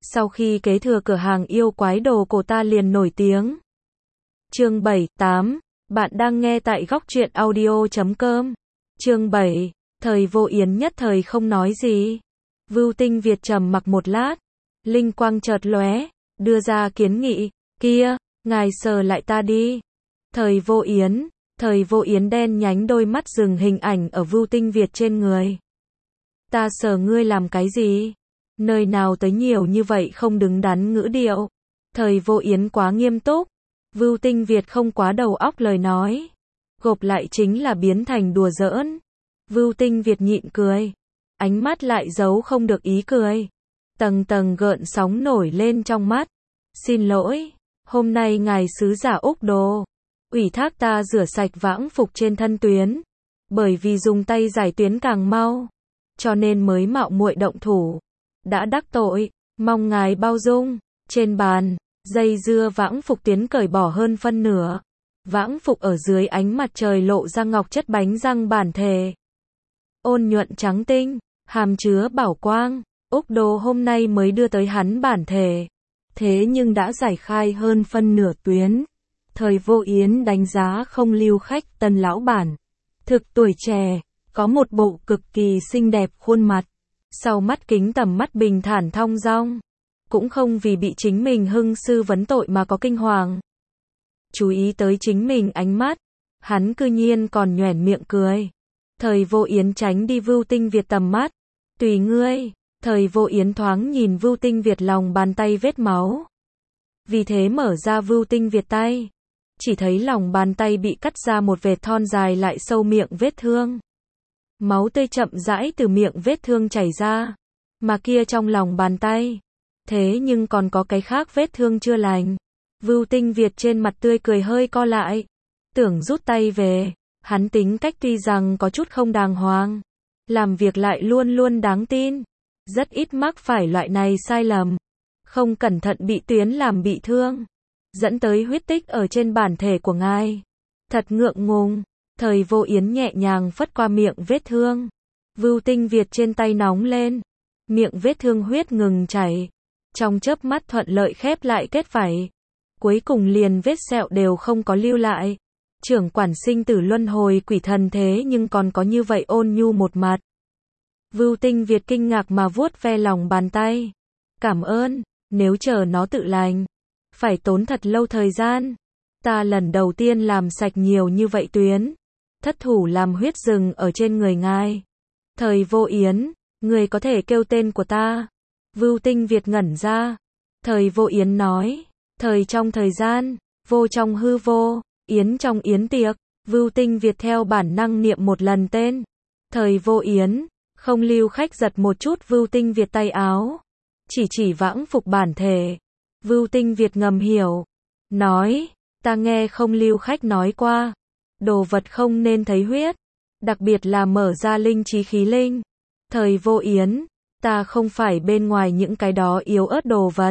Sau khi kế thừa cửa hàng yêu quái đồ cổ ta liền nổi tiếng. Chương 7-8, bạn đang nghe tại góc truyện audio.com. Chương 7, thời Vô Yến nhất thời không nói gì. Vưu Tinh Việt trầm mặc một lát, linh quang chợt lóe, đưa ra kiến nghị, kia, ngài sờ lại ta đi. Thời Vô Yến đen nhánh đôi mắt dừng hình ảnh ở Vưu Tinh Việt trên người. Ta sờ ngươi làm cái gì? Nơi nào tới nhiều như vậy không đứng đắn ngữ điệu. Thời Vô Yến quá nghiêm túc. Vưu Tinh Việt không quá đầu óc lời nói. Gộp lại chính là biến thành đùa giỡn. Vưu Tinh Việt nhịn cười. Ánh mắt lại giấu không được ý cười. Tầng tầng gợn sóng nổi lên trong mắt. Xin lỗi, hôm nay ngài sứ giả Úc Đồ ủy thác ta rửa sạch vãng phục trên thân tuyến. Bởi vì dùng tay giải tuyến càng mau, cho nên mới mạo muội động thủ. Đã đắc tội, mong ngài bao dung. Trên bàn, dây dưa vãng phục tuyến cởi bỏ hơn phân nửa. Vãng phục ở dưới ánh mặt trời lộ ra ngọc chất bánh răng bản thể. Ôn nhuận trắng tinh, hàm chứa bảo quang. Úc Đồ hôm nay mới đưa tới hắn bản thể. Thế nhưng đã giải khai hơn phân nửa tuyến. Thời Vô Yến đánh giá không lưu khách tân lão bản. Thực tuổi trẻ, có một bộ cực kỳ xinh đẹp khuôn mặt. Sau mắt kính tầm mắt bình thản thong dong. Cũng không vì bị chính mình hưng sư vấn tội mà có kinh hoàng. Chú ý tới chính mình ánh mắt, hắn cư nhiên còn nhoẻn miệng cười. Thời Vô Yến tránh đi Vưu Tinh Việt tầm mắt. Tùy ngươi. Thời Vô Yến thoáng nhìn Vưu Tinh Việt lòng bàn tay vết máu. Vì thế mở ra Vưu Tinh Việt tay. Chỉ thấy lòng bàn tay bị cắt ra một vệt thon dài lại sâu miệng vết thương. Máu tươi chậm rãi từ miệng vết thương chảy ra. Mà kia trong lòng bàn tay. Thế nhưng còn có cái khác vết thương chưa lành. Vưu Tinh Việt trên mặt tươi cười hơi co lại. Tưởng rút tay về. Hắn tính cách tuy rằng có chút không đàng hoàng. Làm việc lại luôn luôn đáng tin. Rất ít mắc phải loại này sai lầm. Không cẩn thận bị tuyến làm bị thương. Dẫn tới huyết tích ở trên bản thể của ngài. Thật ngượng ngùng. Thời Vô Yến nhẹ nhàng phất qua miệng vết thương. Vưu Tinh Việt trên tay nóng lên. Miệng vết thương huyết ngừng chảy. Trong chớp mắt thuận lợi khép lại kết vảy. Cuối cùng liền vết sẹo đều không có lưu lại. Trưởng quản sinh tử luân hồi quỷ thần thế nhưng còn có như vậy ôn nhu một mặt. Vưu Tinh Việt kinh ngạc mà vuốt ve lòng bàn tay. Cảm ơn, nếu chờ nó tự lành. Phải tốn thật lâu thời gian. Ta lần đầu tiên làm sạch nhiều như vậy tuyến. Thất thủ làm huyết rừng ở trên người ngài. Thời Vô Yến, người có thể kêu tên của ta. Vưu Tinh Việt ngẩn ra. Thời Vô Yến nói. Thời trong thời gian, vô trong hư vô, yến trong yến tiệc. Vưu Tinh Việt theo bản năng niệm một lần tên. Thời Vô Yến, không lưu khách giật một chút Vưu Tinh Việt tay áo. Chỉ vãng phục bản thể. Vưu Tinh Việt ngầm hiểu. Nói, ta nghe không lưu khách nói qua. Đồ vật không nên thấy huyết. Đặc biệt là mở ra linh trí khí linh. Thời Vô Yến, ta không phải bên ngoài những cái đó yếu ớt đồ vật.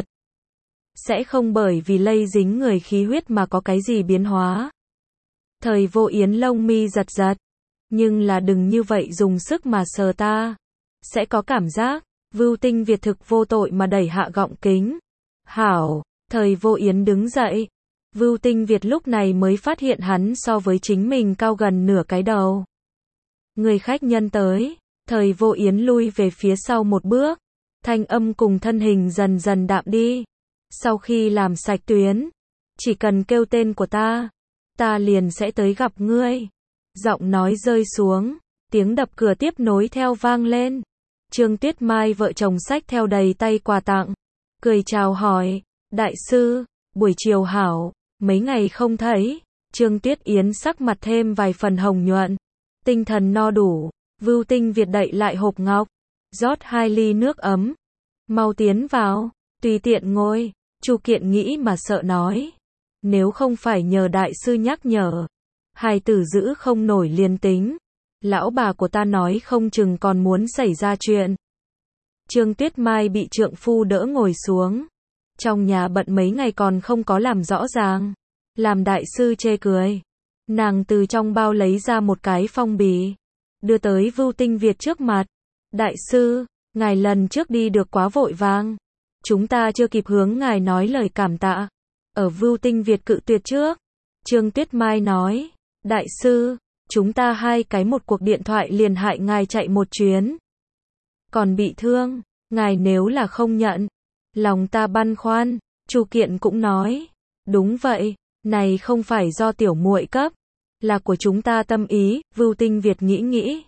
Sẽ không bởi vì lây dính người khí huyết mà có cái gì biến hóa. Thời Vô Yến lông mi giật giật. Nhưng là đừng như vậy dùng sức mà sờ ta. Sẽ có cảm giác. Vưu Tinh Việt thực vô tội mà đẩy hạ gọng kính. Hảo, Thời Vô Yến đứng dậy. Vưu Tinh Việt lúc này mới phát hiện hắn so với chính mình cao gần nửa cái đầu. Người khách nhân tới. Thời Vô Yến lui về phía sau một bước. Thanh âm cùng thân hình dần dần đạm đi. Sau khi làm sạch tuyến, chỉ cần kêu tên của ta liền sẽ tới gặp ngươi. Giọng nói rơi xuống, tiếng đập cửa tiếp nối theo vang lên. Trương Tuyết Mai vợ chồng xách theo đầy tay quà tặng, cười chào hỏi, đại sư, buổi chiều hảo, mấy ngày không thấy. Trương Tuyết Yến sắc mặt thêm vài phần hồng nhuận, tinh thần no đủ. Vưu Tinh Việt đậy lại hộp ngọc, rót 2 ly nước ấm. Mau tiến vào, tùy tiện ngồi. Chu Kiện nghĩ mà sợ nói. Nếu không phải nhờ đại sư nhắc nhở, hài tử giữ không nổi liền tính. Lão bà của ta nói không chừng còn muốn xảy ra chuyện. Trương Tuyết Mai bị trượng phu đỡ ngồi xuống. Trong nhà bận mấy ngày còn không có làm rõ ràng. Làm đại sư chê cười. Nàng từ trong bao lấy ra một cái phong bì. Đưa tới Vưu Tinh Việt trước mặt. Đại sư, ngài lần trước đi được quá vội vàng. Chúng ta chưa kịp hướng ngài nói lời cảm tạ. Ở Vưu Tinh Việt cự tuyệt trước. Trương Tuyết Mai nói, đại sư, chúng ta hai cái một cuộc điện thoại liền hại ngài chạy một chuyến. Còn bị thương, ngài nếu là không nhận. Lòng ta băn khoăn, Chu Kiện cũng nói, đúng vậy, này không phải do tiểu muội cấp, là của chúng ta tâm ý, Vưu Tinh Việt nghĩ nghĩ.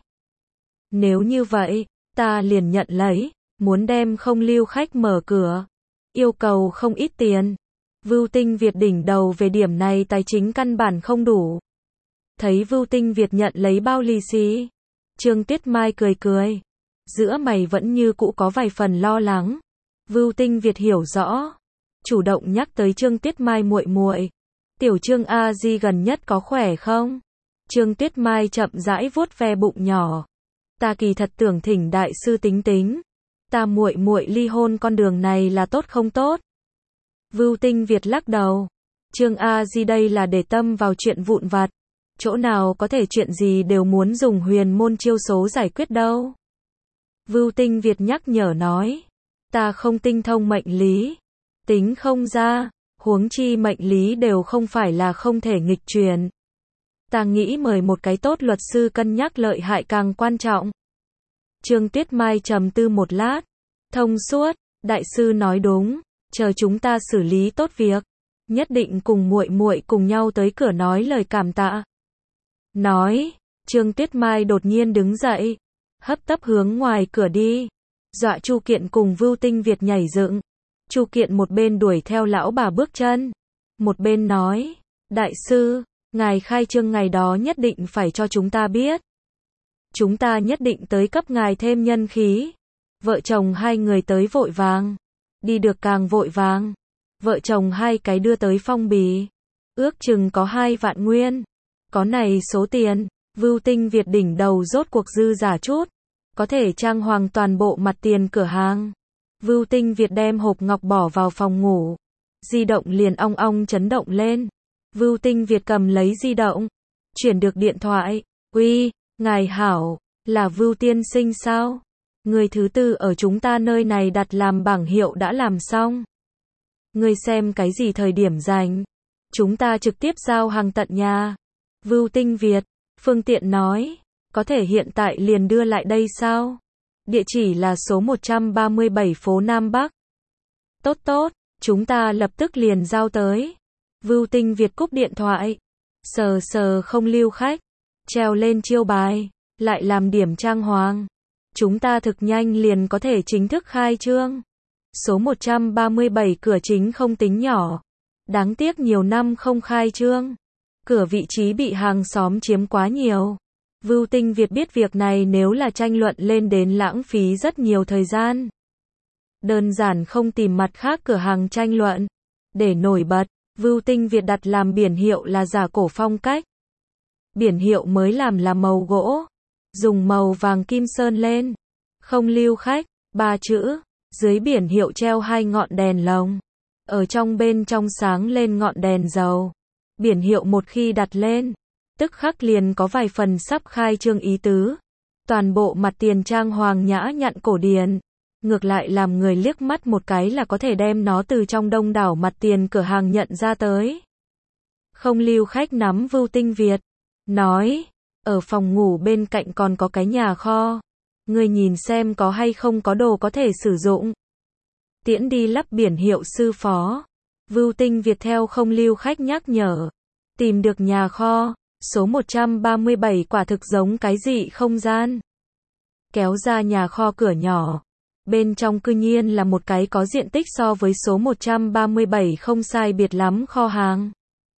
Nếu như vậy, ta liền nhận lấy, muốn đem không lưu khách mở cửa, yêu cầu không ít tiền. Vưu Tinh Việt đỉnh đầu về điểm này tài chính căn bản không đủ. Thấy Vưu Tinh Việt nhận lấy bao lì xì, Trương Tuyết Mai cười cười, giữa mày vẫn như cũ có vài phần lo lắng. Vưu Tinh Việt hiểu rõ, chủ động nhắc tới Trương Tuyết Mai muội muội, tiểu Trương a di gần nhất có khỏe không? Trương Tuyết Mai chậm rãi vuốt ve bụng nhỏ, ta kỳ thật tưởng thỉnh đại sư tính tính, ta muội muội ly hôn con đường này là tốt không tốt? Vưu Tinh Việt lắc đầu, Trương a di đây là để tâm vào chuyện vụn vặt, chỗ nào có thể chuyện gì đều muốn dùng huyền môn chiêu số giải quyết đâu. Vưu Tinh Việt nhắc nhở nói, ta không tinh thông mệnh lý, tính không ra, huống chi mệnh lý đều không phải là không thể nghịch truyền. Ta nghĩ mời một cái tốt luật sư cân nhắc lợi hại càng quan trọng. Trương Tuyết Mai trầm tư một lát, thông suốt, đại sư nói đúng, chờ chúng ta xử lý tốt việc, nhất định cùng muội muội cùng nhau tới cửa nói lời cảm tạ. Nói, Trương Tuyết Mai đột nhiên đứng dậy, hấp tấp hướng ngoài cửa đi, dọa Chu Kiện cùng Vưu Tinh Việt nhảy dựng. Chu Kiện một bên đuổi theo lão bà bước chân, một bên nói, đại sư, ngài khai trương ngày đó nhất định phải cho chúng ta biết. Chúng ta nhất định tới cấp ngài thêm nhân khí. Vợ chồng hai người tới vội vàng, đi được càng vội vàng. Vợ chồng hai cái đưa tới phong bì, ước chừng có 2 vạn nguyên. Có này số tiền, Vưu Tinh Việt đỉnh đầu rốt cuộc dư giả chút, có thể trang hoàng toàn bộ mặt tiền cửa hàng. Vưu Tinh Việt đem hộp ngọc bỏ vào phòng ngủ, di động liền ong ong chấn động lên. Vưu Tinh Việt cầm lấy di động, chuyển được điện thoại, uy, ngài hảo, là Vưu tiên sinh sao? Người thứ tư ở chúng ta nơi này đặt làm bảng hiệu đã làm xong. Người xem cái gì thời điểm rảnh, chúng ta trực tiếp giao hàng tận nhà. Vưu Tinh Việt, phương tiện nói, có thể hiện tại liền đưa lại đây sao? Địa chỉ là số 137 phố Nam Bắc. Tốt tốt, chúng ta lập tức liền giao tới. Vưu Tinh Việt cúp điện thoại, sờ sờ không lưu khách, treo lên chiêu bài, lại làm điểm trang hoàng. Chúng ta thực nhanh liền có thể chính thức khai trương. Số 137 cửa chính không tính nhỏ, đáng tiếc nhiều năm không khai trương. Cửa vị trí bị hàng xóm chiếm quá nhiều. Vưu Tinh Việt biết việc này nếu là tranh luận lên đến lãng phí rất nhiều thời gian. Đơn giản không tìm mặt khác cửa hàng tranh luận. Để nổi bật, Vưu Tinh Việt đặt làm biển hiệu là giả cổ phong cách. Biển hiệu mới làm là màu gỗ, dùng màu vàng kim sơn lên. Không lưu khách, 3 chữ, dưới biển hiệu treo 2 ngọn đèn lồng. Ở trong bên trong sáng lên ngọn đèn dầu. Biển hiệu một khi đặt lên, tức khắc liền có vài phần sắp khai trương ý tứ. Toàn bộ mặt tiền trang hoàng nhã nhặn cổ điển, ngược lại làm người liếc mắt một cái là có thể đem nó từ trong đông đảo mặt tiền cửa hàng nhận ra tới. Không lưu khách nắm Vưu Tinh Việt, nói, ở phòng ngủ bên cạnh còn có cái nhà kho, ngươi nhìn xem có hay không có đồ có thể sử dụng. Tiễn đi lắp biển hiệu sư phó. Vưu Tinh Việt theo không lưu khách nhắc nhở, tìm được nhà kho, số 137 quả thực giống cái dị không gian. Kéo ra nhà kho cửa nhỏ, bên trong cư nhiên là một cái có diện tích so với số 137 không sai biệt lắm kho hàng.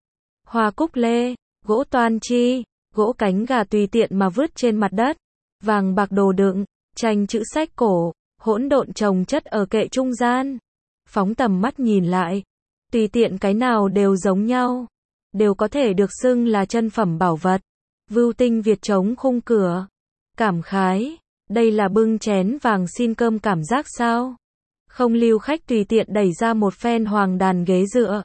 Hoa cúc lê, gỗ toan chi, gỗ cánh gà tùy tiện mà vứt trên mặt đất, vàng bạc đồ đựng, tranh chữ sách cổ, hỗn độn chồng chất ở kệ trung gian. Phóng tầm mắt nhìn lại, tùy tiện cái nào đều giống nhau, đều có thể được xưng là chân phẩm bảo vật. Vưu Tinh Việt chống khung cửa, cảm khái, đây là bưng chén vàng xin cơm cảm giác sao? Không lưu khách tùy tiện đẩy ra một phen hoàng đàn ghế dựa.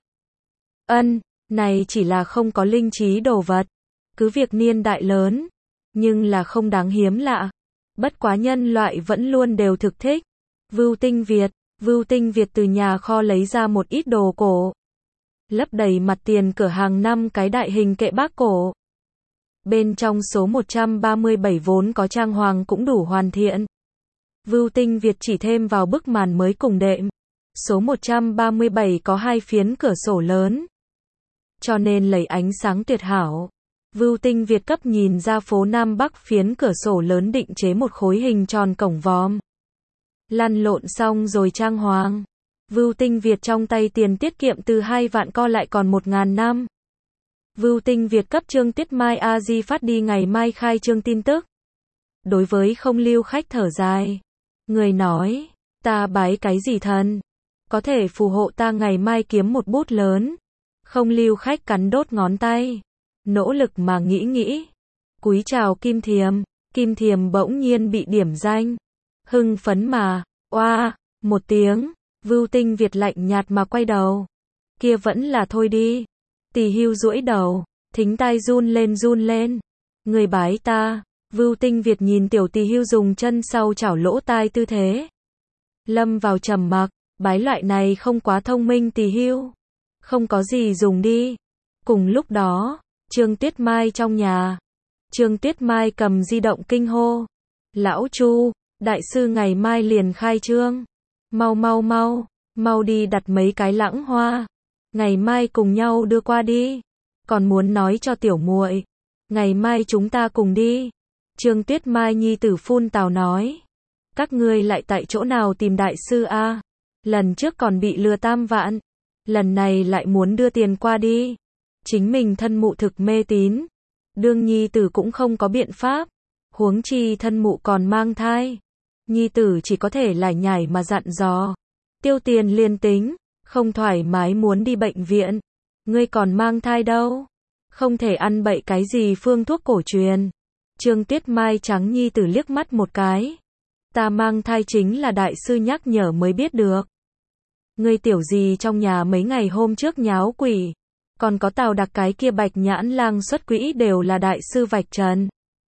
Này chỉ là không có linh trí đồ vật, cứ việc niên đại lớn, nhưng là không đáng hiếm lạ. Bất quá nhân loại vẫn luôn đều thực thích. Vưu Tinh Việt, Vưu Tinh Việt từ nhà kho lấy ra một ít đồ cổ, lấp đầy mặt tiền cửa hàng 5 cái đại hình kệ bác cổ. Bên trong số 137 vốn có trang hoàng cũng đủ hoàn thiện. Vưu Tinh Việt chỉ thêm vào bức màn mới cùng đệm. Số 137 có 2 phiến cửa sổ lớn, cho nên lấy ánh sáng tuyệt hảo. Vưu Tinh Việt cấp nhìn ra phố Nam Bắc phiến cửa sổ lớn định chế một khối hình tròn cổng vòm. Lăn lộn xong rồi trang hoàng. Vưu Tinh Việt trong tay tiền tiết kiệm từ 2 vạn co lại còn 1.000 năm. Vưu Tinh Việt cấp Trương Tuyết Mai a di phát đi ngày mai khai trương tin tức. Đối với không lưu khách thở dài. Người nói, ta bái cái gì thần? Có thể phù hộ ta ngày mai kiếm một bút lớn. Không lưu khách cắn đốt ngón tay. Nỗ lực mà nghĩ. Cúi chào Kim Thiềm bỗng nhiên bị điểm danh. Hưng phấn mà, oa, một tiếng. Vưu Tinh Việt lạnh nhạt mà quay đầu. Kia vẫn là thôi đi. Tỳ Hưu duỗi đầu, thính tai run lên. Người bái ta. Vưu Tinh Việt nhìn tiểu Tỳ Hưu dùng chân sau chảo lỗ tai tư thế. Lâm vào trầm mặc, bái loại này không quá thông minh Tỳ Hưu. Không có gì dùng đi. Cùng lúc đó, Trương Tuyết Mai trong nhà. Trương Tuyết Mai cầm di động kinh hô. Lão Chu, đại sư ngày mai liền khai trương. Mau đi đặt mấy cái lãng hoa. Ngày mai cùng nhau đưa qua đi. Còn muốn nói cho tiểu muội, ngày mai chúng ta cùng đi. Trương Tuyết Mai nhi tử phun tào nói. Các ngươi lại tại chỗ nào tìm đại sư a? Lần trước còn bị lừa 3 vạn. Lần này lại muốn đưa tiền qua đi. Chính mình thân mụ thực mê tín. Đương nhi tử cũng không có biện pháp. Huống chi thân mụ còn mang thai. Nhi tử chỉ có thể lải nhải mà dặn dò. Tiêu tiền liền tính. Không thoải mái muốn đi bệnh viện. Ngươi còn mang thai đâu. Không thể ăn bậy cái gì phương thuốc cổ truyền. Trương Tuyết Mai trắng nhi tử liếc mắt một cái. Ta mang thai chính là đại sư nhắc nhở mới biết được. Ngươi tiểu gì trong nhà mấy ngày hôm trước nháo quỷ. Còn có Tào Đặc cái kia Bạch Nhãn Lang xuất quỹ đều là đại sư vạch trần.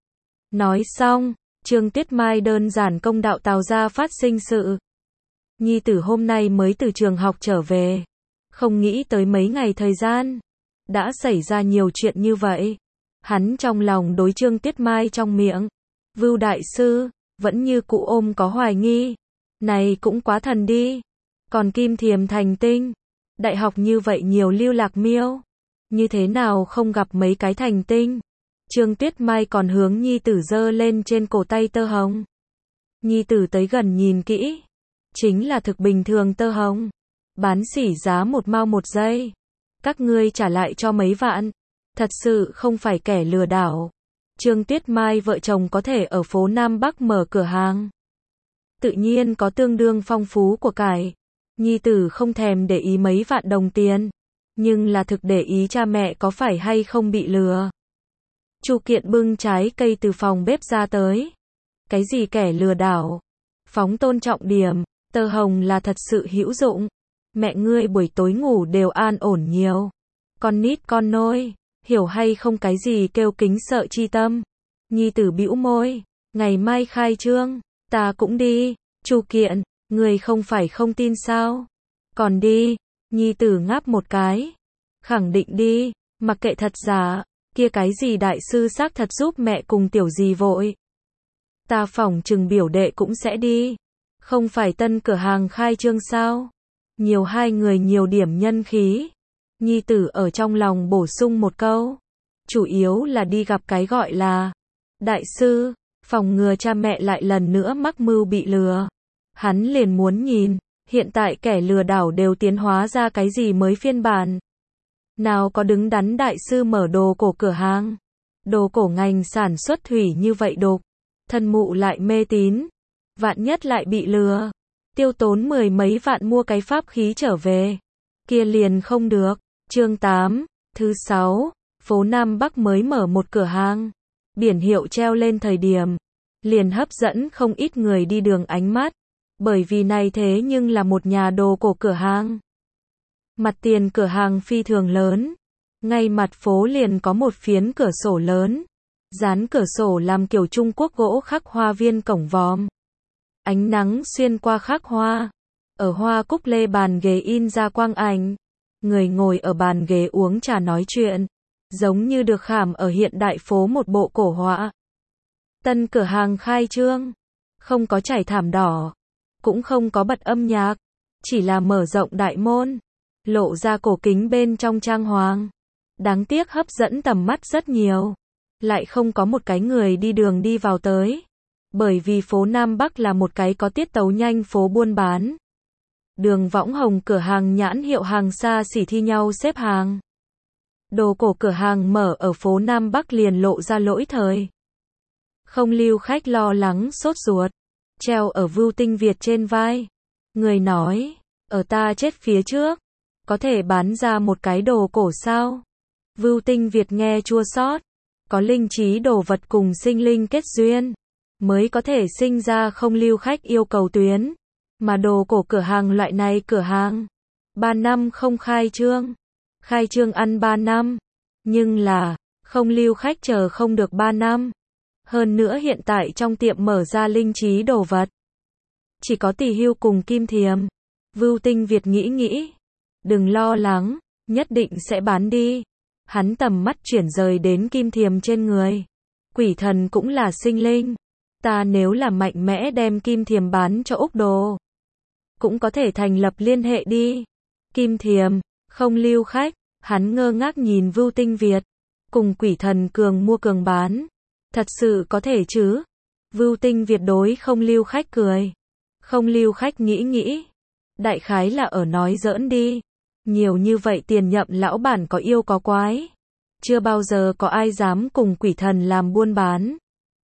Nói xong, Trương Tuyết Mai đơn giản công đạo Tào gia phát sinh sự. Nhi tử hôm nay mới từ trường học trở về. Không nghĩ tới mấy ngày thời gian. Đã xảy ra nhiều chuyện như vậy. Hắn trong lòng đối Trương Tuyết Mai trong miệng. Vưu đại sư, vẫn như cụ ôm có hoài nghi. Này cũng quá thần đi. Còn Kim Thiềm thành tinh. Đại học như vậy nhiều lưu lạc miêu. Như thế nào không gặp mấy cái thành tinh. Trương Tuyết Mai còn hướng nhi tử giơ lên trên cổ tay tơ hồng. Nhi tử tới gần nhìn kỹ. Chính là thực bình thường tơ hồng. Bán sỉ giá 1 mao 1 giây. Các ngươi trả lại cho mấy vạn. Thật sự không phải kẻ lừa đảo. Trương Tuyết Mai vợ chồng có thể ở phố Nam Bắc mở cửa hàng. Tự nhiên có tương đương phong phú của cải. Nhi tử không thèm để ý mấy vạn đồng tiền. Nhưng là thực để ý cha mẹ có phải hay không bị lừa. Chu Kiện bưng trái cây từ phòng bếp ra tới. Cái gì kẻ lừa đảo? Phóng tôn trọng điểm. Tơ hồng là thật sự hữu dụng. Mẹ ngươi buổi tối ngủ đều an ổn nhiều. Con nít con nôi. Hiểu hay không cái gì kêu kính sợ chi tâm. Nhi tử bĩu môi. Ngày mai khai trương. Ta cũng đi. Chu Kiện, người không phải không tin sao? Còn đi. Nhi tử ngáp một cái. Khẳng định đi. Mặc kệ thật giả. Kia cái gì đại sư xác thật giúp mẹ cùng tiểu gì vội. Ta phỏng chừng biểu đệ cũng sẽ đi. Không phải tân cửa hàng khai trương sao? Nhiều hai người nhiều điểm nhân khí. Nhi tử ở trong lòng bổ sung một câu. Chủ yếu là đi gặp cái gọi là đại sư, phòng ngừa cha mẹ lại lần nữa mắc mưu bị lừa. Hắn liền muốn nhìn, hiện tại kẻ lừa đảo đều tiến hóa ra cái gì mới phiên bản. Nào có đứng đắn đại sư mở đồ cổ cửa hàng. Đồ cổ ngành sản xuất thủy như vậy đục. Thân mụ lại mê tín. Vạn nhất lại bị lừa. Tiêu tốn 10 mấy vạn mua cái pháp khí trở về. Kia liền không được. Chương 8, thứ 6, phố Nam Bắc mới mở một cửa hàng. Biển hiệu treo lên thời điểm. Liền hấp dẫn không ít người đi đường ánh mắt. Bởi vì này thế nhưng là một nhà đồ cổ cửa hàng. Mặt tiền cửa hàng phi thường lớn. Ngay mặt phố liền có một phiến cửa sổ lớn. Dán cửa sổ làm kiểu Trung Quốc gỗ khắc hoa viên cổng vòm. Ánh nắng xuyên qua khắc hoa. Ở hoa cúc lê bàn ghế in ra quang ảnh. Người ngồi ở bàn ghế uống trà nói chuyện. Giống như được khảm ở hiện đại phố một bộ cổ họa. Tân cửa hàng khai trương. Không có trải thảm đỏ. Cũng không có bật âm nhạc. Chỉ là mở rộng đại môn. Lộ ra cổ kính bên trong trang hoàng. Đáng tiếc hấp dẫn tầm mắt rất nhiều. Lại không có một cái người đi đường đi vào tới. Bởi vì phố Nam Bắc là một cái có tiết tấu nhanh phố buôn bán. Đường võng hồng cửa hàng nhãn hiệu hàng xa xỉ thi nhau xếp hàng. Đồ cổ cửa hàng mở ở phố Nam Bắc liền lộ ra lỗi thời. Không lưu khách lo lắng sốt ruột. Treo ở Vưu Tinh Việt trên vai. Người nói, ở ta chết phía trước. Có thể bán ra một cái đồ cổ sao? Vưu Tinh Việt nghe chua xót. Có linh trí đồ vật cùng sinh linh kết duyên. Mới có thể sinh ra không lưu khách yêu cầu tuyến. Mà đồ cổ cửa hàng loại này cửa hàng. 3 năm không khai trương. Khai trương ăn 3 năm. Nhưng là, không lưu khách chờ không được 3 năm. Hơn nữa hiện tại trong tiệm mở ra linh trí đồ vật. Chỉ có Tỷ Hưu cùng Kim Thiềm. Vưu Tinh Việt nghĩ. Đừng lo lắng, nhất định sẽ bán đi. Hắn tầm mắt chuyển rời đến Kim Thiềm trên người. Quỷ thần cũng là sinh linh. Ta nếu là mạnh mẽ đem Kim Thiềm bán cho Úc Đồ. Cũng có thể thành lập liên hệ đi. Kim Thiềm, không lưu khách. Hắn ngơ ngác nhìn Vưu Tinh Việt. Cùng quỷ thần cường mua cường bán. Thật sự có thể chứ? Vưu Tinh Việt đối không lưu khách cười. Không lưu khách nghĩ. Đại khái là ở nói giỡn đi. Nhiều như vậy tiền nhậm lão bản có yêu có quái. Chưa bao giờ có ai dám cùng quỷ thần làm buôn bán.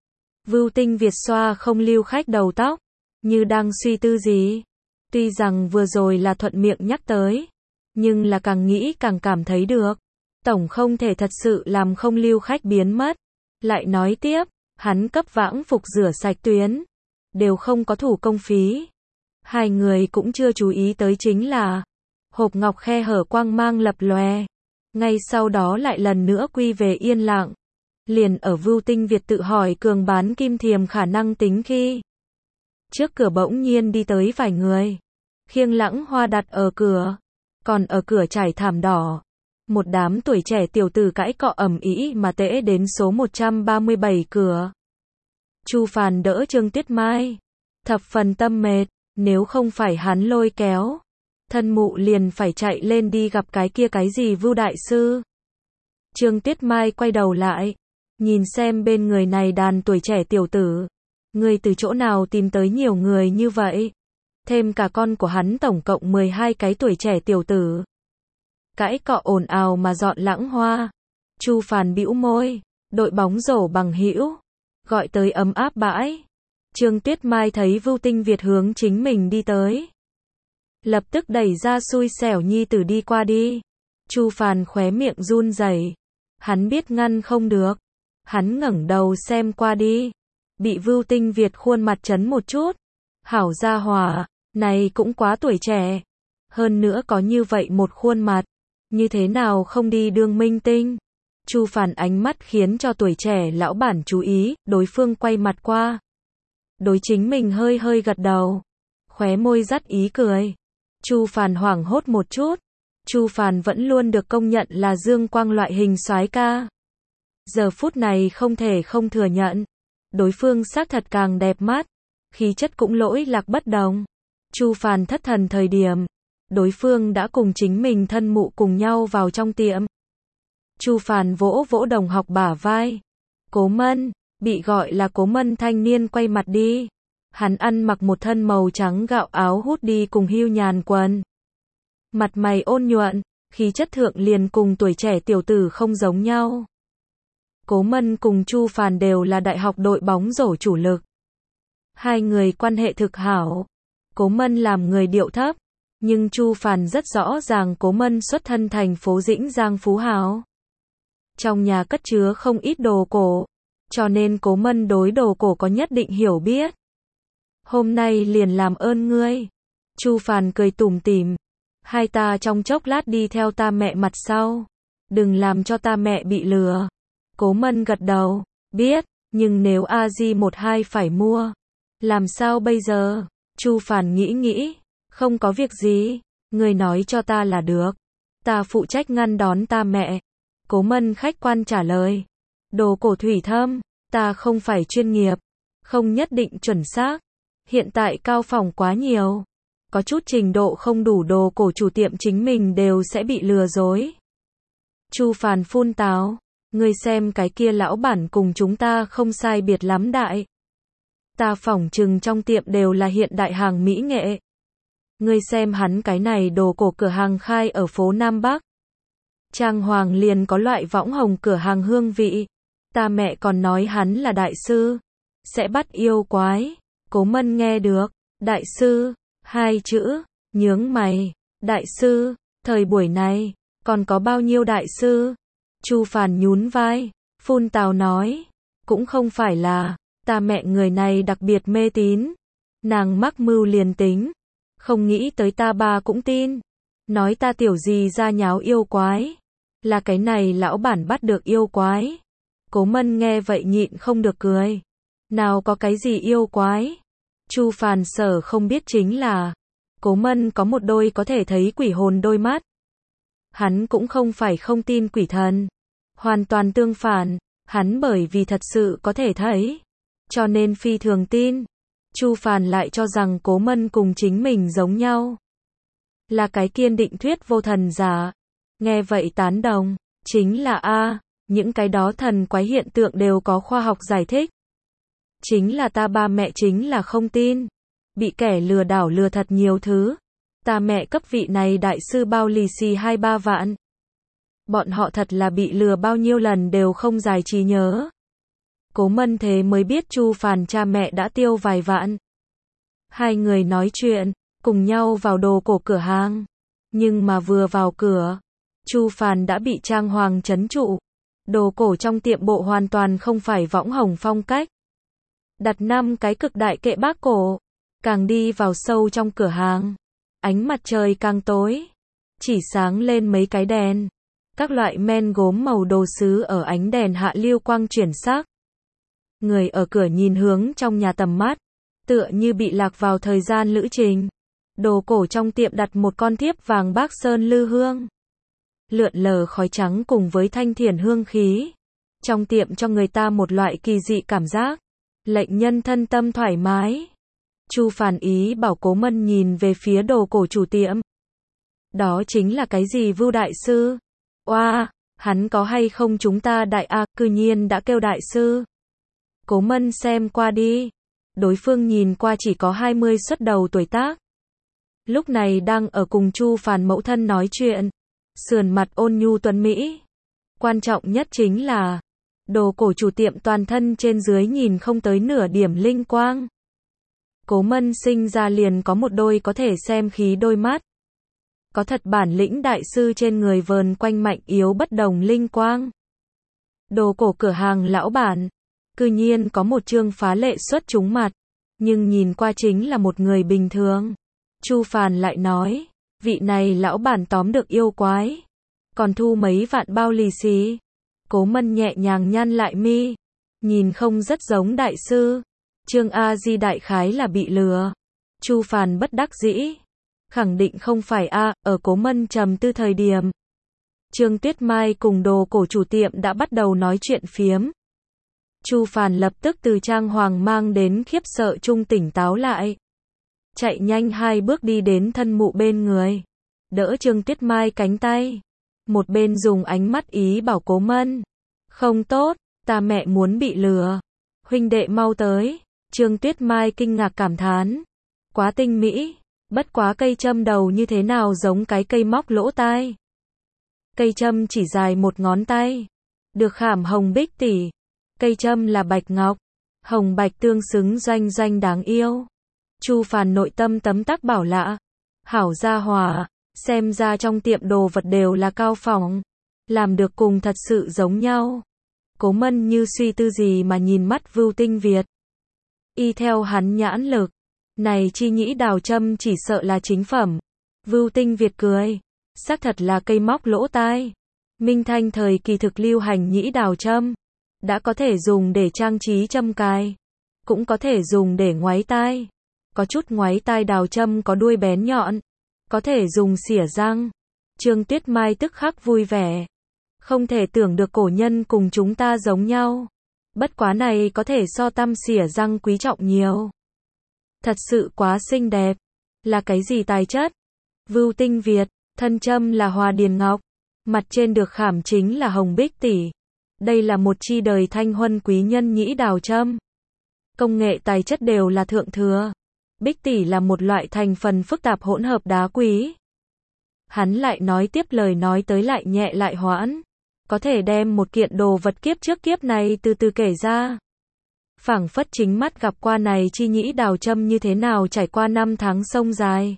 Vưu Tinh Việt xoa không lưu khách đầu tóc. Như đang suy tư gì. Tuy rằng vừa rồi là thuận miệng nhắc tới. Nhưng là càng nghĩ càng cảm thấy được. Tổng không thể thật sự làm không lưu khách biến mất. Lại nói tiếp, hắn cấp vãng phục rửa sạch tuyến. Đều không có thủ công phí. Hai người cũng chưa chú ý tới chính là hộp ngọc khe hở quang mang lập lòe. Ngay sau đó lại lần nữa quy về yên lặng. Liền ở Vưu Tinh Việt tự hỏi cường bán Kim Thiềm khả năng tính khi. Trước cửa bỗng nhiên đi tới vài người. Khiêng lãng hoa đặt ở cửa. Còn ở cửa trải thảm đỏ. Một đám tuổi trẻ tiểu tử cãi cọ ầm ĩ mà tễ đến số 137 cửa. Chu Phàn đỡ Trương Tuyết Mai. Thập phần tâm mệt. Nếu không phải hắn lôi kéo. Thân mụ liền phải chạy lên đi gặp cái kia cái gì Vưu đại sư. Trương Tuyết Mai quay đầu lại. Nhìn xem bên người này đàn tuổi trẻ tiểu tử. Người từ chỗ nào tìm tới nhiều người như vậy. Thêm cả con của hắn tổng cộng 12 cái tuổi trẻ tiểu tử. Cãi cọ ồn ào mà dọn lãng hoa. Chu Phàn bĩu môi. Đội bóng rổ bằng hữu. Gọi tới ấm áp bãi. Trương Tuyết Mai thấy Vưu Tinh Việt hướng chính mình đi tới. Lập tức đẩy ra xui xẻo nhi tử đi qua đi. Chu Phàn khóe miệng run rẩy. Hắn biết ngăn không được. Hắn ngẩng đầu xem qua đi. Bị Vưu Tinh Việt khuôn mặt chấn một chút. Hảo gia hỏa, này cũng quá tuổi trẻ. Hơn nữa có như vậy một khuôn mặt. Như thế nào không đi đương minh tinh. Chu Phàn ánh mắt khiến cho tuổi trẻ lão bản chú ý. Đối phương quay mặt qua. Đối chính mình hơi gật đầu. Khóe môi dắt ý cười. Chu Phàn hoảng hốt một chút. Chu Phàn vẫn luôn được công nhận là dương quang loại hình soái ca. Giờ phút này không thể không thừa nhận. Đối phương xác thật càng đẹp mắt. Khí chất cũng lỗi lạc bất đồng. Chu Phàn thất thần thời điểm. Đối phương đã cùng chính mình thân mụ cùng nhau vào trong tiệm. Chu Phàn vỗ vỗ đồng học bả vai. Cố Mân. Bị gọi là Cố Mân thanh niên quay mặt đi. Hắn ăn mặc một thân màu trắng gạo áo hút đi cùng hưu nhàn quần. Mặt mày ôn nhuận, khí chất thượng liền cùng tuổi trẻ tiểu tử không giống nhau. Cố Mân cùng Chu Phàn đều là đại học đội bóng rổ chủ lực. Hai người quan hệ thực hảo. Cố Mân làm người điệu thấp, nhưng Chu Phàn rất rõ ràng Cố Mân xuất thân thành phố Dĩnh Giang phú hào. Trong nhà cất chứa không ít đồ cổ, cho nên Cố Mân đối đồ cổ có nhất định hiểu biết. Hôm nay liền làm ơn ngươi. Chu Phàn cười tủm tỉm. Hai ta trong chốc lát đi theo ta mẹ mặt sau. Đừng làm cho ta mẹ bị lừa. Cố Mân gật đầu. Biết, nhưng nếu A-di 12 phải mua. Làm sao bây giờ? Chu Phàn nghĩ. Không có việc gì, người nói cho ta là được. Ta phụ trách ngăn đón ta mẹ. Cố Mân khách quan trả lời. Đồ cổ thủy thâm, ta không phải chuyên nghiệp, không nhất định chuẩn xác. Hiện tại cao phòng quá nhiều. Có chút trình độ không đủ đồ cổ chủ tiệm chính mình đều sẽ bị lừa dối. Chu Phàn phun táo. Ngươi xem cái kia lão bản cùng chúng ta không sai biệt lắm đại. Ta phỏng chừng trong tiệm đều là hiện đại hàng mỹ nghệ. Ngươi xem hắn cái này đồ cổ cửa hàng khai ở phố Nam Bắc. Trang hoàng liền có loại võng hồng cửa hàng hương vị. Ta mẹ còn nói hắn là đại sư. Sẽ bắt yêu quái. Cố Mân nghe được. Đại sư. Hai chữ. Nhướng mày. Đại sư. Thời buổi này. Còn có bao nhiêu đại sư? Chu Phàn nhún vai. Phun tào nói. Cũng không phải là. Ta mẹ người này đặc biệt mê tín. Nàng mắc mưu liền tính. Không nghĩ tới ta ba cũng tin. Nói ta tiểu gì ra nháo yêu quái. Là cái này lão bản bắt được yêu quái. Cố Mân nghe vậy nhịn không được cười. Nào có cái gì yêu quái. Chu Phàn sở không biết chính là. Cố Mân có một đôi có thể thấy quỷ hồn đôi mắt. Hắn cũng không phải không tin quỷ thần. Hoàn toàn tương phản. Hắn bởi vì thật sự có thể thấy. Cho nên phi thường tin. Chu Phàn lại cho rằng Cố Mân cùng chính mình giống nhau. Là cái kiên định thuyết vô thần giả. Nghe vậy tán đồng. Chính là những cái đó thần quái hiện tượng đều có khoa học giải thích. Chính là ta ba mẹ chính là không tin. Bị kẻ lừa đảo lừa thật nhiều thứ. Ta mẹ cấp vị này đại sư bao lì xì 2-3 vạn. Bọn họ thật là bị lừa bao nhiêu lần đều không giải trí nhớ. Cố Mân thế mới biết Chu Phàn cha mẹ đã tiêu vài vạn. Hai người nói chuyện, cùng nhau vào đồ cổ cửa hàng. Nhưng mà vừa vào cửa, Chu Phàn đã bị trang hoàng trấn trụ. Đồ cổ trong tiệm bộ hoàn toàn không phải võng hồng phong cách. Đặt 5 cái cực đại kệ bác cổ. Càng đi vào sâu trong cửa hàng, ánh mặt trời càng tối. Chỉ sáng lên mấy cái đèn. Các loại men gốm màu đồ sứ ở ánh đèn hạ lưu quang chuyển sắc. Người ở cửa nhìn hướng trong nhà tầm mắt, tựa như bị lạc vào thời gian lữ trình. Đồ cổ trong tiệm đặt một con thiếp vàng bác sơn lư hương. Lượn lờ khói trắng cùng với thanh thiền hương khí. Trong tiệm cho người ta một loại kỳ dị cảm giác. Lệnh nhân thân tâm thoải mái. Chu Phàn ý bảo Cố Mân nhìn về phía đồ cổ chủ tiệm. Đó chính là cái gì Vưu đại sư? Oa, hắn có hay không chúng ta đại cư nhiên đã kêu đại sư. Cố Mân xem qua đi. Đối phương nhìn qua chỉ có 20 xuất đầu tuổi tác. Lúc này đang ở cùng Chu Phàn mẫu thân nói chuyện. Sườn mặt ôn nhu tuấn mỹ. Quan trọng nhất chính là đồ cổ chủ tiệm toàn thân trên dưới nhìn không tới nửa điểm linh quang. Cố Mân sinh ra liền có một đôi có thể xem khí đôi mắt. Có thật bản lĩnh đại sư trên người vờn quanh mạnh yếu bất đồng linh quang. Đồ cổ cửa hàng lão bản, cư nhiên có một trương phá lệ xuất chúng mặt, nhưng nhìn qua chính là một người bình thường. Chu Phàn lại nói, vị này lão bản tóm được yêu quái, còn thu mấy vạn bao lì xì. Cố Mân nhẹ nhàng nhăn lại mi, nhìn không rất giống đại sư. Trương A Di đại khái là bị lừa. Chu Phàn bất đắc dĩ, khẳng định không phải ở Cố Mân trầm tư thời điểm. Trương Tuyết Mai cùng đồ cổ chủ tiệm đã bắt đầu nói chuyện phiếm. Chu Phàn lập tức từ trang hoàng mang đến khiếp sợ trung tỉnh táo lại. Chạy nhanh 2 bước đi đến thân mụ bên người. Đỡ Trương Tuyết Mai cánh tay. Một bên dùng ánh mắt ý bảo Cố Mân. Không tốt, ta mẹ muốn bị lừa. Huynh đệ mau tới. Trương Tuyết Mai kinh ngạc cảm thán. Quá tinh mỹ. Bất quá cây châm đầu như thế nào giống cái cây móc lỗ tai. Cây châm chỉ dài 1 ngón tay. Được khảm hồng bích tỉ. Cây châm là bạch ngọc. Hồng bạch tương xứng doanh doanh đáng yêu. Chu Phàn nội tâm tấm tắc bảo lạ. Hảo gia hỏa. Xem ra trong tiệm đồ vật đều là cao phỏng. Làm được cùng thật sự giống nhau. Cố Mân như suy tư gì mà nhìn mắt Vưu Tinh Việt. Y theo hắn nhãn lực. Này chi nhĩ đào châm chỉ sợ là chính phẩm. Vưu Tinh Việt cười. Xác thật là cây móc lỗ tai. Minh Thanh thời kỳ thực lưu hành nhĩ đào châm. Đã có thể dùng để trang trí châm cài. Cũng có thể dùng để ngoáy tai. có chút ngoáy tai đào châm có đuôi bén nhọn, có thể dùng xỉa răng. Trương Tuyết Mai tức khắc vui vẻ. Không thể tưởng được cổ nhân cùng chúng ta giống nhau. Bất quá này có thể so tăm xỉa răng quý trọng nhiều. Thật sự quá xinh đẹp. Là cái gì tài chất? Vưu tinh Việt, thân châm là hoa điền ngọc, mặt trên được khảm chính là hồng bích tỷ. Đây là một chi đời thanh huân quý nhân nhĩ đào châm. Công nghệ tài chất đều là thượng thừa. Bích tỷ là một loại thành phần phức tạp hỗn hợp đá quý. Hắn lại nói tiếp, lời nói tới lại nhẹ lại hoãn. Có thể đem một kiện đồ vật kiếp trước kiếp này từ từ kể ra. Phảng phất chính mắt gặp qua này chi nhĩ đào châm như thế nào trải qua năm tháng sông dài.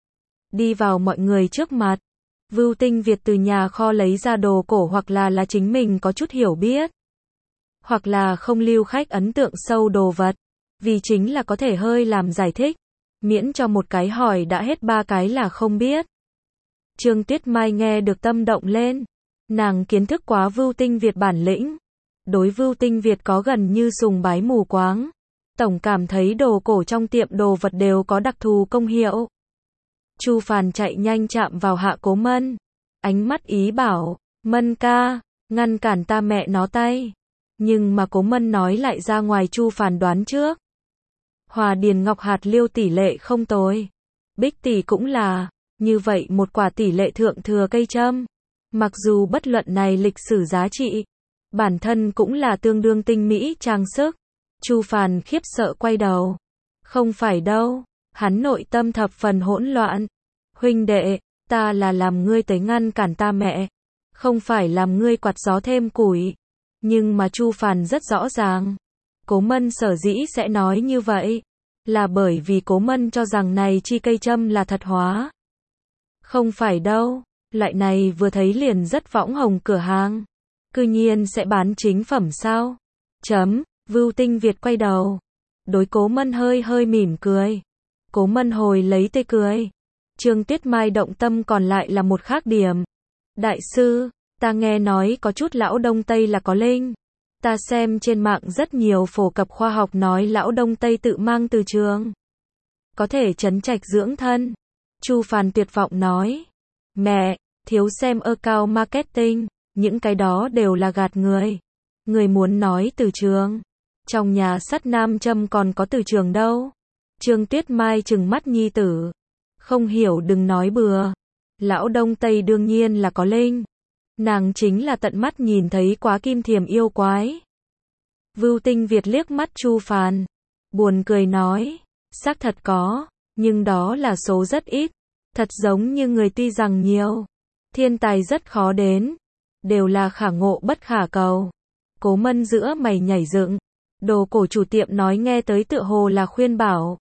Đi vào mọi người trước mặt. Vưu tinh Việt từ nhà kho lấy ra đồ cổ, hoặc là chính mình có chút hiểu biết. Hoặc là không lưu khách ấn tượng sâu đồ vật. Vì chính là có thể hơi làm giải thích. Miễn cho một cái hỏi đã hết ba cái là không biết. Trương Tuyết Mai nghe được tâm động lên. Nàng kiến thức quá Vưu tinh Việt bản lĩnh. Đối Vưu tinh Việt có gần như sùng bái mù quáng. Tổng cảm thấy đồ cổ trong tiệm đồ vật đều có đặc thù công hiệu. Chu Phàn chạy nhanh chạm vào hạ Cố Mân. Ánh mắt ý bảo, Mân ca, ngăn cản ta mẹ nó tay. Nhưng mà Cố Mân nói lại ra ngoài Chu Phàn đoán trước. Hòa điền ngọc hạt liêu tỷ lệ không tồi. Bích tỷ cũng là, như vậy một quả tỷ lệ thượng thừa cây châm. Mặc dù bất luận này lịch sử giá trị, bản thân cũng là tương đương tinh mỹ trang sức. Chu Phàn khiếp sợ quay đầu. Không phải đâu, hắn nội tâm thập phần hỗn loạn. Huynh đệ, ta là làm ngươi tới ngăn cản ta mẹ, không phải làm ngươi quạt gió thêm củi. Nhưng mà Chu Phàn rất rõ ràng. Cố Mân sở dĩ sẽ nói như vậy, là bởi vì Cố Mân cho rằng này chi cây châm là thật hóa. Không phải đâu, loại này vừa thấy liền rất võng hồng cửa hàng. Cư nhiên sẽ bán chính phẩm sao? Vưu tinh Việt quay đầu. Đối Cố Mân hơi mỉm cười. Cố Mân hồi lấy tê cười. Trương Tuyết Mai động tâm còn lại là một khác điểm. Đại sư, ta nghe nói có chút lão Đông Tây là có linh. Ta xem trên mạng rất nhiều phổ cập khoa học nói lão Đông Tây tự mang từ trường. Có thể trấn trạch dưỡng thân. Chu Phàn tuyệt vọng nói. Mẹ, thiếu xem account marketing, những cái đó đều là gạt người. Người muốn nói từ trường. Trong nhà sắt nam châm còn có từ trường đâu. Trương Tuyết Mai trừng mắt nhi tử. Không hiểu đừng nói bừa. Lão Đông Tây đương nhiên là có linh. Nàng chính là tận mắt nhìn thấy quá kim thiềm yêu quái. Vưu tinh Việt liếc mắt Chu Phàn. Buồn cười nói. Xác thật có. Nhưng đó là số rất ít. Thật giống như người tuy rằng nhiều. Thiên tài rất khó đến. Đều là khả ngộ bất khả cầu. Cố Mân giữa mày nhảy dựng. Đồ cổ chủ tiệm nói nghe tới tựa hồ là khuyên bảo.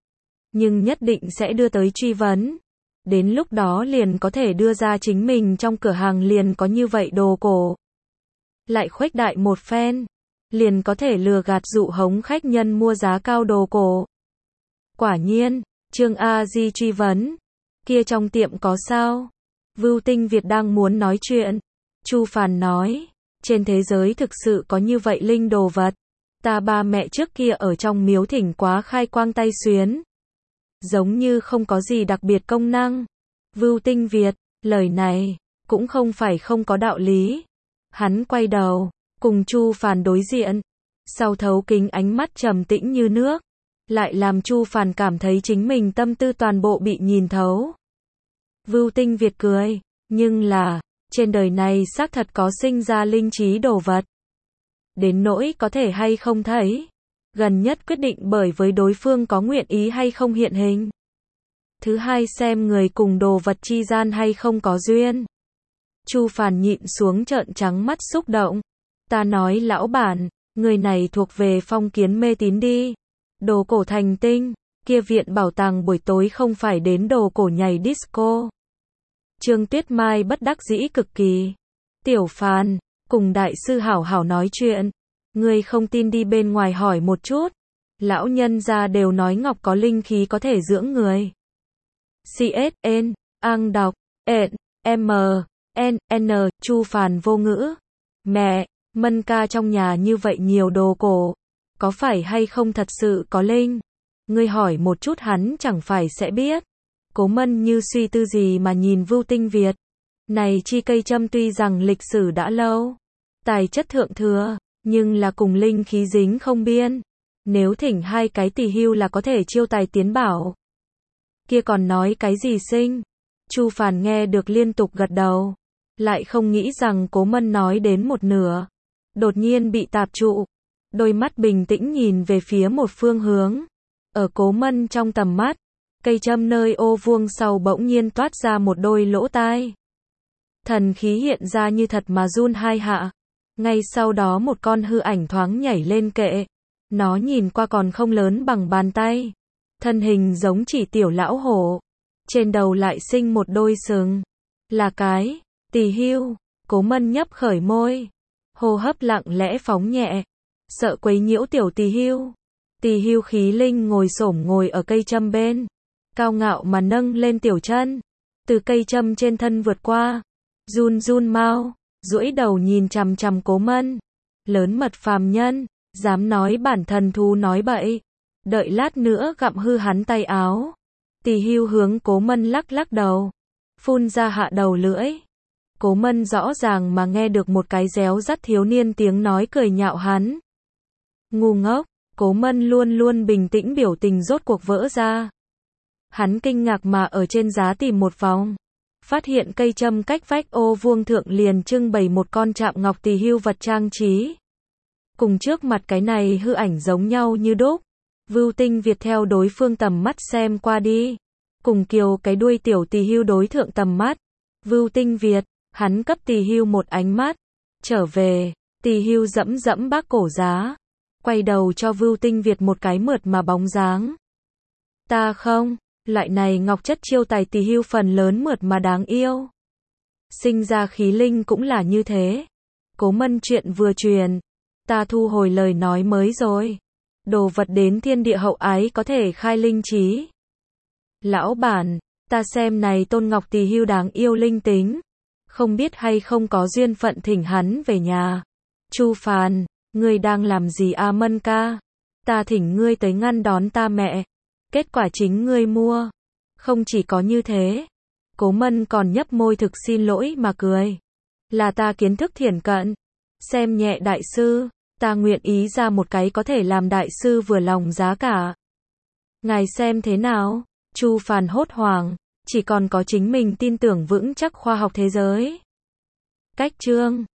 Nhưng nhất định sẽ đưa tới truy vấn. Đến lúc đó liền có thể đưa ra chính mình trong cửa hàng liền có như vậy đồ cổ. Lại khuếch đại một phen. Liền có thể lừa gạt dụ hống khách nhân mua giá cao đồ cổ. Quả nhiên, Trương A Di truy vấn. Kia trong tiệm có sao? Vưu tinh Việt đang muốn nói chuyện. Chu Phàn nói. Trên thế giới thực sự có như vậy linh đồ vật. Ta ba mẹ trước kia ở trong miếu thỉnh quá khai quang tay xuyến. Giống như không có gì đặc biệt công năng. Vưu tinh Việt, lời này, cũng không phải không có đạo lý. Hắn quay đầu, cùng Chu Phàn đối diện. Sau thấu kính ánh mắt trầm tĩnh như nước. Lại làm Chu Phàn cảm thấy chính mình tâm tư toàn bộ bị nhìn thấu. Vưu tinh Việt cười, nhưng là, trên đời này xác thật có sinh ra linh trí đồ vật. Đến nỗi có thể hay không thấy. Gần nhất quyết định bởi với đối phương có nguyện ý hay không hiện hình. Thứ hai xem người cùng đồ vật chi gian hay không có duyên. Chu Phàn nhịn xuống trợn trắng mắt xúc động. Ta nói lão bản, người này thuộc về phong kiến mê tín đi. Đồ cổ thành tinh, kia viện bảo tàng buổi tối không phải đến đồ cổ nhảy disco. Trương Tuyết Mai bất đắc dĩ cực kỳ. Tiểu Phàn, cùng đại sư hảo hảo nói chuyện. Ngươi không tin đi bên ngoài hỏi một chút. Lão nhân gia đều nói ngọc có linh khí có thể dưỡng người. CSN, Ang đọc, M, N, Chu Phàn vô ngữ. Mẹ, Mân ca trong nhà như vậy nhiều đồ cổ. Có phải hay không thật sự có linh? Ngươi hỏi một chút hắn chẳng phải sẽ biết. Cố Mân như suy tư gì mà nhìn Vưu Tinh Việt. Này chi cây châm tuy rằng lịch sử đã lâu, tài chất thượng thừa, nhưng là cùng linh khí dính không biên. Nếu thỉnh hai cái tỳ hưu là có thể chiêu tài tiến bảo. Kia còn nói cái gì sinh? Chu Phàn nghe được liên tục gật đầu. Lại không nghĩ rằng Cố Mân nói đến một nửa. Đột nhiên bị tạp trụ. Đôi mắt bình tĩnh nhìn về phía một phương hướng. Ở Cố Mân trong tầm mắt, cây châm nơi ô vuông sau bỗng nhiên toát ra một đôi lỗ tai. Thần khí hiện ra như thật mà run hai hạ. Ngay sau đó một con hư ảnh thoáng nhảy lên kệ. Nó nhìn qua còn không lớn bằng bàn tay. Thân hình giống chỉ tiểu lão hổ. Trên đầu lại sinh một đôi sừng. Là cái tỳ hưu. Cố Mân nhấp khởi môi. Hô hấp lặng lẽ phóng nhẹ. Sợ quấy nhiễu tiểu tỳ hưu. Tỳ hưu khí linh ngồi xổm ngồi ở cây châm bên. Cao ngạo mà nâng lên tiểu chân. Từ cây châm trên thân vượt qua. Run run mau. Duỗi đầu nhìn chằm chằm Cố Mân. Lớn mật phàm nhân. Dám nói bản thần thú nói bậy. Đợi lát nữa gặm hư hắn tay áo. Tỳ hưu hướng Cố Mân lắc lắc đầu. Phun ra hạ đầu lưỡi. Cố Mân rõ ràng mà nghe được một cái réo rắt thiếu niên tiếng nói cười nhạo hắn. Ngu ngốc. Cố Mân luôn luôn bình tĩnh biểu tình rốt cuộc vỡ ra. Hắn kinh ngạc mà ở trên giá tìm một vòng. Phát hiện cây châm cách vách ô vuông thượng liền trưng bày một con chạm ngọc tỳ hưu vật trang trí. Cùng trước mặt cái này hư ảnh giống nhau như đúc. Vưu Tinh Việt theo đối phương tầm mắt xem qua đi. Cùng Kiều cái đuôi tiểu tỳ hưu đối thượng tầm mắt. Vưu Tinh Việt, hắn cấp tỳ hưu một ánh mắt. Trở về, tỳ hưu dẫm dẫm bác cổ giá. Quay đầu cho Vưu Tinh Việt một cái mượt mà bóng dáng. Ta không, loại này ngọc chất chiêu tài tỳ hưu phần lớn mượt mà đáng yêu. Sinh ra khí linh cũng là như thế. Cố Mân chuyện vừa truyền. Ta thu hồi lời nói mới rồi. Đồ vật đến thiên địa hậu ái có thể khai linh trí. Lão bản, ta xem này tôn ngọc tỳ hưu đáng yêu linh tính. Không biết hay không có duyên phận thỉnh hắn về nhà. Chu Phàn, ngươi đang làm gì a Mân ca? Ta thỉnh ngươi tới ngăn đón ta mẹ. Kết quả chính ngươi mua. Không chỉ có như thế. Cố Mân còn nhấp môi thực xin lỗi mà cười. Là ta kiến thức thiển cận. Xem nhẹ đại sư. Ta nguyện ý ra một cái có thể làm đại sư vừa lòng giá cả. Ngài xem thế nào? Chu Phàn hốt hoảng. Chỉ còn có chính mình tin tưởng vững chắc khoa học thế giới. Cách chương